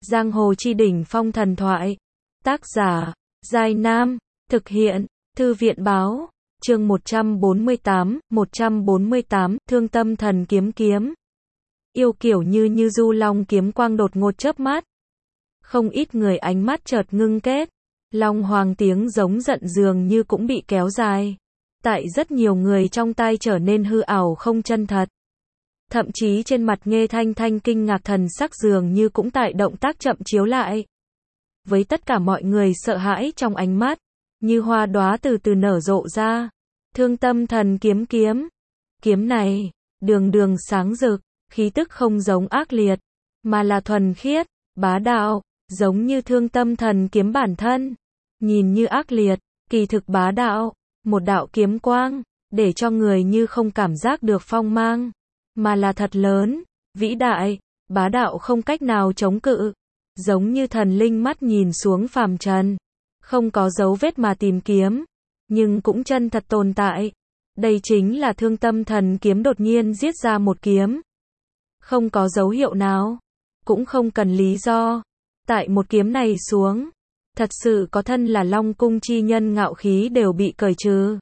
Giang hồ chi đỉnh phong thần thoại. Tác giả, Giai Nam. Thực hiện, Thư viện báo. Chương 148, Thương tâm thần kiếm kiếm. Yêu kiểu như du long kiếm quang đột ngột chớp mắt. Không ít người ánh mắt chợt ngưng kết. Long hoàng tiếng giống giận dường như cũng bị kéo dài. Tại rất nhiều người trong tai trở nên hư ảo không chân thật. Thậm chí trên mặt Nghê Thanh Thanh kinh ngạc thần sắc dường như cũng tại động tác chậm chiếu lại. Với tất cả mọi người sợ hãi trong ánh mắt, như hoa đóa từ từ nở rộ ra. Thương tâm thần kiếm kiếm. Kiếm này, đường đường sáng rực, khí tức không giống ác liệt, mà là thuần khiết, bá đạo, giống như thương tâm thần kiếm bản thân. Nhìn như ác liệt, kỳ thực bá đạo, một đạo kiếm quang, để cho người như không cảm giác được phong mang, mà là thật lớn, vĩ đại, bá đạo không cách nào chống cự, giống như thần linh mắt nhìn xuống phàm trần, không có dấu vết mà tìm kiếm, nhưng cũng chân thật tồn tại. Đây chính là thương tâm thần kiếm đột nhiên giết ra một kiếm. Không có dấu hiệu nào, cũng không cần lý do. Tại một kiếm này xuống, thật sự có thân là Long cung chi nhân ngạo khí đều bị cởi trừ.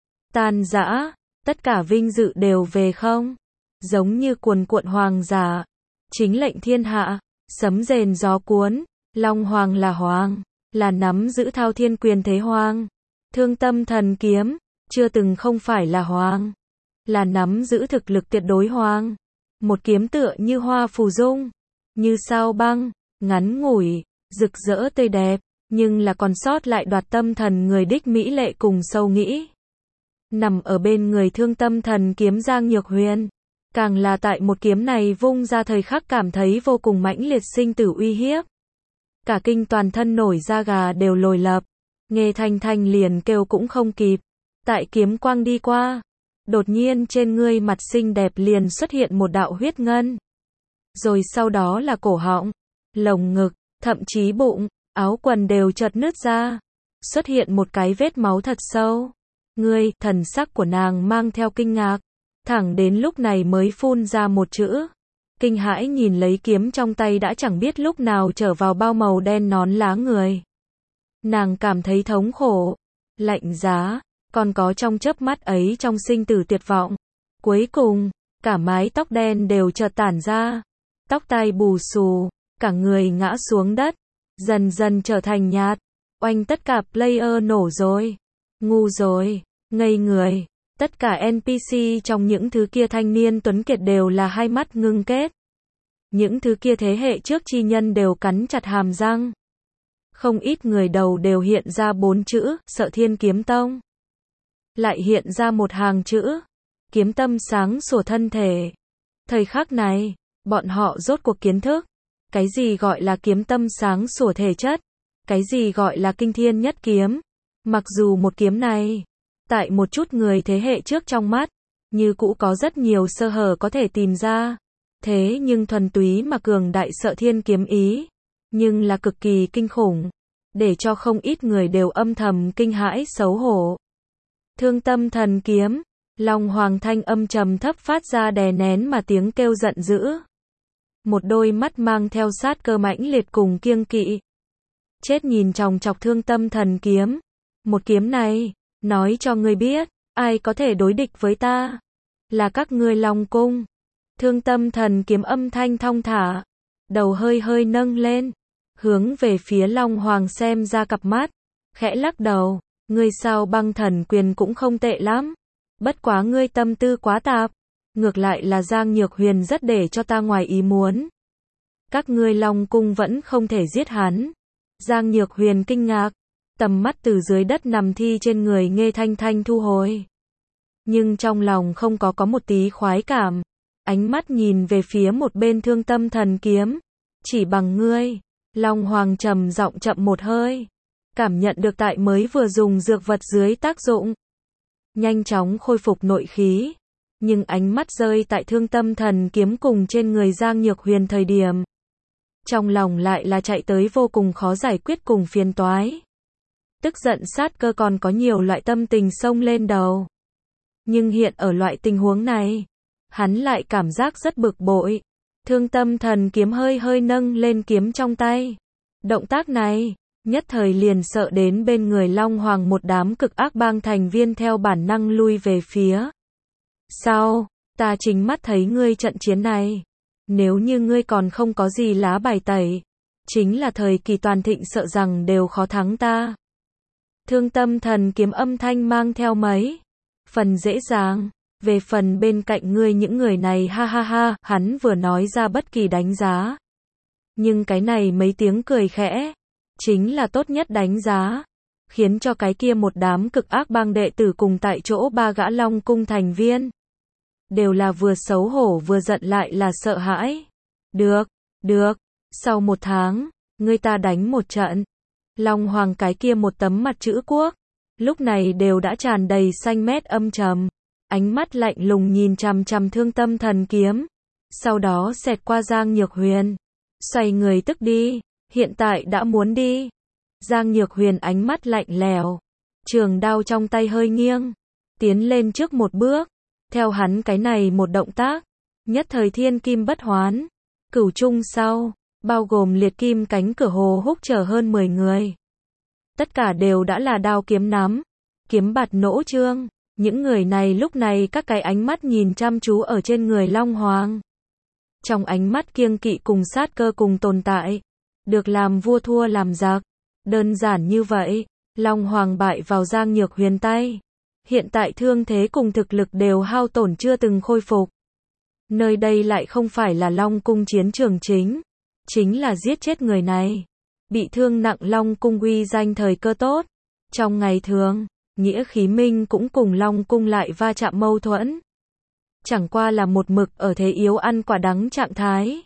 Tan rã, tất cả vinh dự đều về không. Giống như cuồn cuộn hoàng giả, chính lệnh thiên hạ, sấm rền gió cuốn, Long hoàng là hoàng, là nắm giữ thao thiên quyền thế hoàng. Thương tâm thần kiếm, chưa từng không phải là hoàng, là nắm giữ thực lực tuyệt đối hoàng. Một kiếm tựa như hoa phù dung, như sao băng, ngắn ngủi, rực rỡ tươi đẹp, nhưng là còn sót lại đoạt tâm thần người đích mỹ lệ cùng sâu nghĩ. Nằm ở bên người thương tâm thần kiếm Giang Nhược Huyền, càng là tại một kiếm này vung ra thời khắc cảm thấy vô cùng mãnh liệt sinh tử uy hiếp. Cả kinh toàn thân nổi da gà đều lồi lập, Nghê Thanh Thanh liền kêu cũng không kịp. Tại kiếm quang đi qua, đột nhiên trên ngươi mặt xinh đẹp liền xuất hiện một đạo huyết ngân. Rồi sau đó là cổ họng, lồng ngực, thậm chí bụng, áo quần đều chợt nứt ra. Xuất hiện một cái vết máu thật sâu. Ngươi, thần sắc của nàng mang theo kinh ngạc. Thẳng đến lúc này mới phun ra một chữ. Kinh hãi nhìn lấy kiếm trong tay đã chẳng biết lúc nào trở vào bao màu đen nón lá người. Nàng cảm thấy thống khổ, lạnh giá, còn có trong chớp mắt ấy trong sinh tử tuyệt vọng. Cuối cùng, cả mái tóc đen đều chợt tản ra. Tóc tai bù xù, cả người ngã xuống đất, dần dần trở thành nhạt. Oanh, tất cả player nổ rồi. Ngu rồi, ngây người. Tất cả NPC trong những thứ kia thanh niên tuấn kiệt đều là hai mắt ngưng kết. Những thứ kia thế hệ trước chi nhân đều cắn chặt hàm răng. Không ít người đầu đều hiện ra 4 chữ, Sợ Thiên Kiếm Tông. Lại hiện ra một hàng chữ, kiếm tâm sáng sủa thân thể. Thời khắc này, bọn họ rốt cuộc kiến thức. Cái gì gọi là kiếm tâm sáng sủa thể chất? Cái gì gọi là kinh thiên nhất kiếm? Mặc dù một kiếm này, tại một chút người thế hệ trước trong mắt, như cũ có rất nhiều sơ hở có thể tìm ra. Thế nhưng thuần túy mà cường đại Sợ Thiên kiếm ý, nhưng là cực kỳ kinh khủng, để cho không ít người đều âm thầm kinh hãi xấu hổ. Thương tâm thần kiếm, Long hoàng thanh âm trầm thấp phát ra đè nén mà tiếng kêu giận dữ. Một đôi mắt mang theo sát cơ mãnh liệt cùng kiêng kỵ. Chết nhìn chòng chọc thương tâm thần kiếm. Một kiếm này, nói cho ngươi biết, ai có thể đối địch với ta? Là các ngươi Long cung. Thương tâm thần kiếm âm thanh thong thả, đầu hơi hơi nâng lên, hướng về phía Long hoàng xem ra cặp mắt, khẽ lắc đầu, ngươi sao băng thần quyền cũng không tệ lắm, bất quá ngươi tâm tư quá tạp, ngược lại là Giang Nhược Huyền rất để cho ta ngoài ý muốn. Các ngươi Long cung vẫn không thể giết hắn. Giang Nhược Huyền kinh ngạc, tầm mắt từ dưới đất nằm thi trên người Nghê Thanh Thanh thu hồi. Nhưng trong lòng không có một tí khoái cảm, ánh mắt nhìn về phía một bên thương tâm thần kiếm. Chỉ bằng ngươi. Long hoàng trầm giọng chậm một hơi, cảm nhận được tại mới vừa dùng dược vật dưới tác dụng, nhanh chóng khôi phục nội khí, nhưng ánh mắt rơi tại thương tâm thần kiếm cùng trên người Giang Nhược Huyền thời điểm, trong lòng lại là chạy tới vô cùng khó giải quyết cùng phiền toái. Tức giận sát cơ còn có nhiều loại tâm tình xông lên đầu. Nhưng hiện ở loại tình huống này, hắn lại cảm giác rất bực bội. Thương Tâm Thần Kiếm hơi hơi nâng lên kiếm trong tay. Động tác này, nhất thời liền sợ đến bên người Long Hoàng một đám cực ác bang thành viên theo bản năng lui về phía sau. Ta chính mắt thấy ngươi trận chiến này. Nếu như ngươi còn không có gì lá bài tẩy, chính là thời kỳ toàn thịnh sợ rằng đều khó thắng ta. Thương Tâm Thần Kiếm âm thanh mang theo mấy phần dễ dàng. Về phần bên cạnh ngươi những người này ha ha ha, hắn vừa nói ra bất kỳ đánh giá. Nhưng cái này mấy tiếng cười khẽ, chính là tốt nhất đánh giá. Khiến cho cái kia một đám cực ác bang đệ tử cùng tại chỗ ba gã Long Cung thành viên. Đều là vừa xấu hổ vừa giận lại là sợ hãi. Được, sau 1 tháng, ngươi ta đánh một trận. Long Hoàng cái kia một tấm mặt chữ quốc, lúc này đều đã tràn đầy xanh mét âm trầm. Ánh mắt lạnh lùng nhìn chằm chằm Thương Tâm Thần Kiếm. Sau đó xẹt qua Giang Nhược Huyền. Xoay người tức đi, hiện tại đã muốn đi. Giang Nhược Huyền ánh mắt lạnh lẽo, trường đao trong tay hơi nghiêng, tiến lên trước một bước. Theo hắn cái này một động tác, nhất thời thiên kim bất hoán. Cửu trung sau, bao gồm liệt kim cánh cửa Hồ Húc chờ hơn 10 người. Tất cả đều đã là đao kiếm nắm, kiếm bạt nỗ trương. Những người này lúc này các cái ánh mắt nhìn chăm chú ở trên người Long Hoàng. Trong ánh mắt kiêng kỵ cùng sát cơ cùng tồn tại. Được làm vua thua làm giặc. Đơn giản như vậy, Long Hoàng bại vào Giang Nhược Huyền tay. Hiện tại thương thế cùng thực lực đều hao tổn chưa từng khôi phục. Nơi đây lại không phải là Long Cung chiến trường chính là giết chết người này. Bị thương nặng Long Cung uy danh thời cơ tốt. Trong ngày thường, Nghĩa Khí Minh cũng cùng Long Cung lại va chạm mâu thuẫn. Chẳng qua là một mực ở thế yếu ăn quả đắng trạng thái.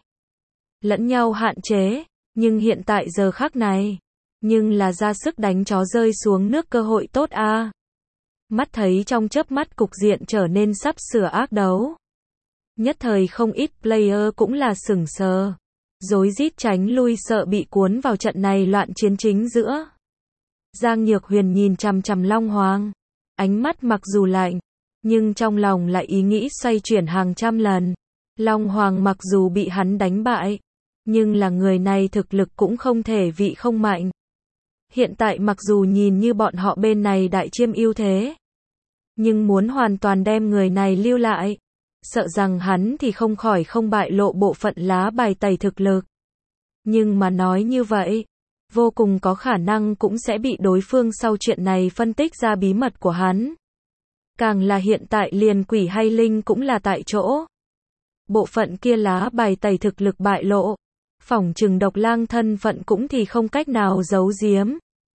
Lẫn nhau hạn chế, nhưng hiện tại giờ khắc này, nhưng là ra sức đánh chó rơi xuống nước cơ hội tốt a. Mắt thấy trong chớp mắt cục diện trở nên sắp sửa ác đấu. Nhất thời không ít player cũng là sửng sờ. Rối rít tránh lui sợ bị cuốn vào trận này loạn chiến chính giữa. Giang Nhược Huyền nhìn chằm chằm Long Hoàng. Ánh mắt mặc dù lạnh, nhưng trong lòng lại ý nghĩ xoay chuyển hàng trăm lần. Long Hoàng mặc dù bị hắn đánh bại, nhưng là người này thực lực cũng không thể vị không mạnh. Hiện tại mặc dù nhìn như bọn họ bên này đại chiêm ưu thế, nhưng muốn hoàn toàn đem người này lưu lại, sợ rằng hắn thì không khỏi không bại lộ bộ phận lá bài tẩy thực lực. Nhưng mà nói như vậy, vô cùng có khả năng cũng sẽ bị đối phương sau chuyện này phân tích ra bí mật của hắn. Càng là hiện tại liền quỷ hay linh cũng là tại chỗ. Bộ phận kia lá bài tẩy thực lực bại lộ, phỏng chừng Độc Lang thân phận cũng thì không cách nào giấu giếm.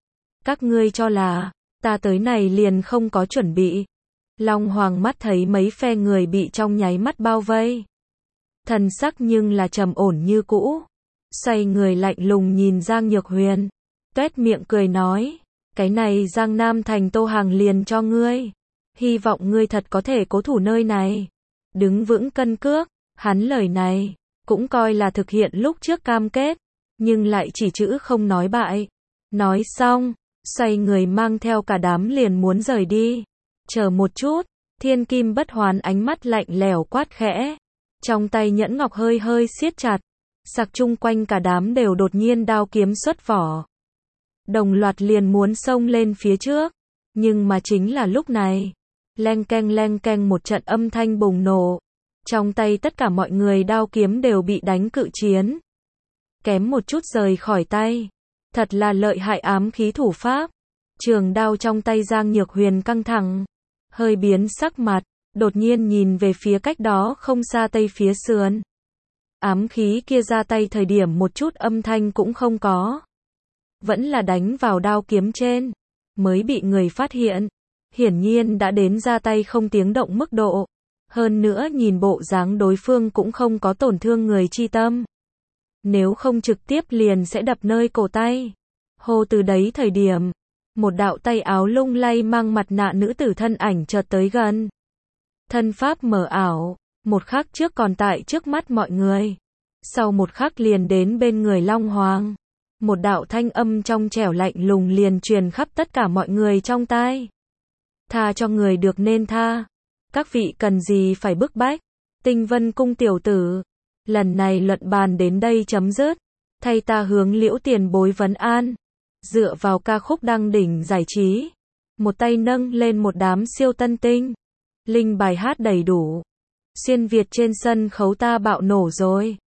Các ngươi cho là, ta tới này liền không có chuẩn bị. Long Hoàng mắt thấy mấy phe người bị trong nháy mắt bao vây. Thần sắc nhưng là trầm ổn như cũ. Xoay người lạnh lùng nhìn Giang Nhược Huyền. Tuét miệng cười nói, cái này Giang Nam thành Tô Hàng liền cho ngươi. Hy vọng ngươi thật có thể cố thủ nơi này. Đứng vững cân cước, hắn lời này, cũng coi là thực hiện lúc trước cam kết. Nhưng lại chỉ chữ không nói bại. Nói xong, xoay người mang theo cả đám liền muốn rời đi. Chờ một chút, thiên kim bất hoán ánh mắt lạnh lẽo quát khẽ. Trong tay nhẫn ngọc hơi hơi siết chặt. Sặc chung quanh cả đám đều đột nhiên đao kiếm xuất vỏ. Đồng loạt liền muốn xông lên phía trước. Nhưng mà chính là lúc này. Leng keng một trận âm thanh bùng nổ. Trong tay tất cả mọi người đao kiếm đều bị đánh cự chiến. Kém một chút rời khỏi tay. Thật là lợi hại ám khí thủ pháp. Trường đao trong tay Giang Nhược Huyền căng thẳng. Hơi biến sắc mặt. Đột nhiên nhìn về phía cách đó không xa tây phía sườn. Ám khí kia ra tay thời điểm một chút âm thanh cũng không có. Vẫn là đánh vào đao kiếm trên. Mới bị người phát hiện. Hiển nhiên đã đến ra tay không tiếng động mức độ. Hơn nữa nhìn bộ dáng đối phương cũng không có tổn thương người chi tâm. Nếu không trực tiếp liền sẽ đập nơi cổ tay. Hô từ đấy thời điểm. Một đạo tay áo lung lay mang mặt nạ nữ tử thân ảnh chợt tới gần. Thân pháp mờ ảo. Một khắc trước còn tại trước mắt mọi người. Sau một khắc liền đến bên người Long Hoàng. Một đạo thanh âm trong trẻo lạnh lùng liền truyền khắp tất cả mọi người trong tai. Tha cho người được nên tha. Các vị cần gì phải bức bách. Tinh Vân cung tiểu tử. Lần này luận bàn đến đây chấm dứt. Thay ta hướng Liễu tiền bối vấn an. Dựa vào ca khúc đăng đỉnh giải trí. Một tay nâng lên một đám siêu tân tinh. Linh bài hát đầy đủ. Xuyên Việt trên sân khấu ta bạo nổ rồi.